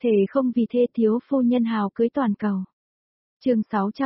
Thề không vì thê thiếu phu nhân hào cưới toàn cầu. Chương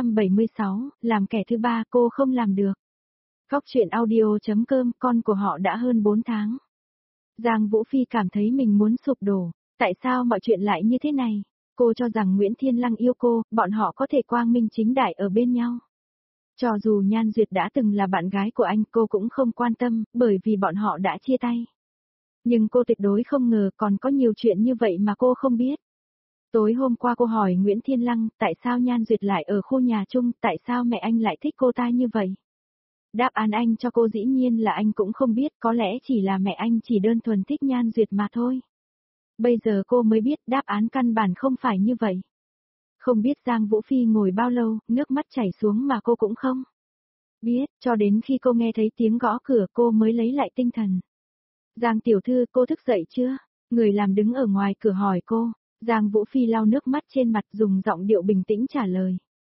676, làm kẻ thứ ba cô không làm được. Góc truyện audio.com, con của họ đã hơn 4 tháng. Giang Vũ Phi cảm thấy mình muốn sụp đổ, tại sao mọi chuyện lại như thế này? Cô cho rằng Nguyễn Thiên Lăng yêu cô, bọn họ có thể quang minh chính đại ở bên nhau. Cho dù Nhan Duyệt đã từng là bạn gái của anh cô cũng không quan tâm, bởi vì bọn họ đã chia tay. Nhưng cô tuyệt đối không ngờ còn có nhiều chuyện như vậy mà cô không biết. Tối hôm qua cô hỏi Nguyễn Thiên Lăng tại sao Nhan Duyệt lại ở khu nhà chung, tại sao mẹ anh lại thích cô ta như vậy. Đáp án anh cho cô dĩ nhiên là anh cũng không biết, có lẽ chỉ là mẹ anh chỉ đơn thuần thích Nhan Duyệt mà thôi. Bây giờ cô mới biết đáp án căn bản không phải như vậy. Không biết Giang Vũ Phi ngồi bao lâu, nước mắt chảy xuống mà cô cũng không biết, cho đến khi cô nghe thấy tiếng gõ cửa cô mới lấy lại tinh thần. Giang tiểu thư, cô thức dậy chưa? Người làm đứng ở ngoài cửa hỏi cô. Giang Vũ Phi lau nước mắt trên mặt dùng giọng điệu bình tĩnh trả lời.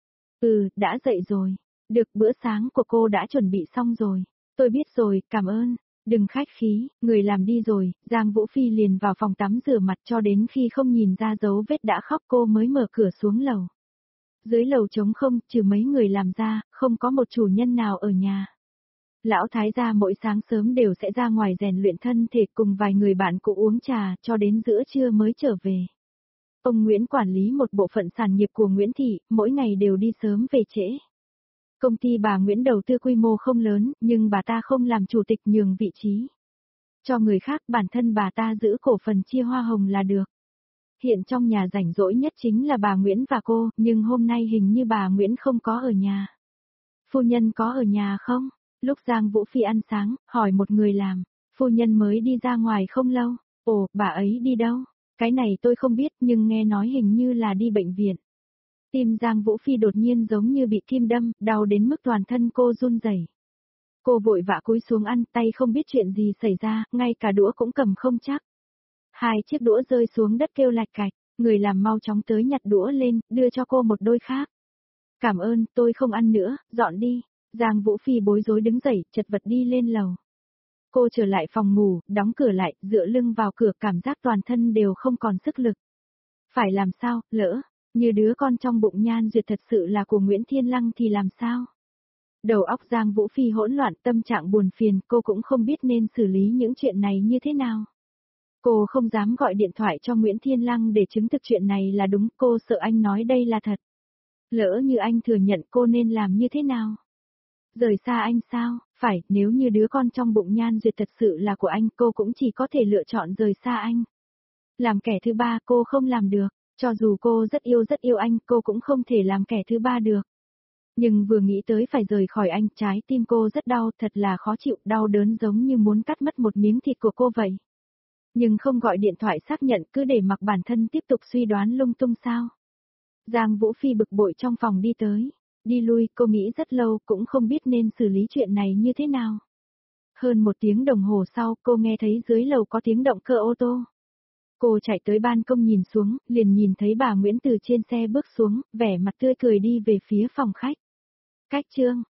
Đã dậy rồi. Được, bữa sáng của cô đã chuẩn bị xong rồi. Tôi biết rồi, cảm ơn. Đừng khách khí, người làm đi rồi, Giang Vũ Phi liền vào phòng tắm rửa mặt cho đến khi không nhìn ra dấu vết đã khóc cô mới mở cửa xuống lầu. Dưới lầu trống không, trừ mấy người làm ra, không có một chủ nhân nào ở nhà. Lão thái gia mỗi sáng sớm đều sẽ ra ngoài rèn luyện thân thể cùng vài người bạn cũ uống trà cho đến giữa trưa mới trở về. Ông Nguyễn quản lý một bộ phận sản nghiệp của Nguyễn Thị, mỗi ngày đều đi sớm về trễ. Công ty bà Nguyễn đầu tư quy mô không lớn, nhưng bà ta không làm chủ tịch nhường vị trí cho người khác, bản thân bà ta giữ cổ phần chia hoa hồng là được. Hiện trong nhà rảnh rỗi nhất chính là bà Nguyễn và cô, nhưng hôm nay hình như bà Nguyễn không có ở nhà. Phu nhân có ở nhà không? Lúc Giang Vũ Phi ăn sáng, hỏi một người làm, phu nhân mới đi ra ngoài không lâu. Ồ, bà ấy đi đâu? Cái này tôi không biết nhưng nghe nói hình như là đi bệnh viện. Tim Giang Vũ Phi đột nhiên giống như bị kim đâm, đau đến mức toàn thân cô run rẩy. Cô vội vã cúi xuống ăn, tay không biết chuyện gì xảy ra, ngay cả đũa cũng cầm không chắc. 2 chiếc đũa rơi xuống đất kêu lạch cạch, người làm mau chóng tới nhặt đũa lên, đưa cho cô một đôi khác. Cảm ơn, tôi không ăn nữa, dọn đi. Giang Vũ Phi bối rối đứng dậy, chật vật đi lên lầu. Cô trở lại phòng ngủ, đóng cửa lại, dựa lưng vào cửa, cảm giác toàn thân đều không còn sức lực. Phải làm sao, lỡ như đứa con trong bụng Nhan Duyệt thật sự là của Nguyễn Thiên Lăng thì làm sao? Đầu óc Giang Vũ Phi hỗn loạn, tâm trạng buồn phiền, cô cũng không biết nên xử lý những chuyện này như thế nào. Cô không dám gọi điện thoại cho Nguyễn Thiên Lăng để chứng thực chuyện này là đúng, cô sợ anh nói đây là thật. Lỡ như anh thừa nhận cô nên làm như thế nào? Rời xa anh sao? Phải, nếu như đứa con trong bụng Nhan Duyệt thật sự là của anh, cô cũng chỉ có thể lựa chọn rời xa anh. Làm kẻ thứ ba cô không làm được, cho dù cô rất yêu anh, cô cũng không thể làm kẻ thứ ba được. Nhưng vừa nghĩ tới phải rời khỏi anh, trái tim cô rất đau, thật là khó chịu, đau đớn giống như muốn cắt mất một miếng thịt của cô vậy. Nhưng không gọi điện thoại xác nhận, cứ để mặc bản thân tiếp tục suy đoán lung tung sao? Giang Vũ Phi bực bội trong phòng đi tới, đi lui, cô nghĩ rất lâu cũng không biết nên xử lý chuyện này như thế nào. Hơn 1 tiếng đồng hồ sau, cô nghe thấy dưới lầu có tiếng động cơ ô tô. Cô chạy tới ban công nhìn xuống, liền nhìn thấy bà Nguyễn từ trên xe bước xuống, vẻ mặt tươi cười đi về phía phòng khách. Cách chương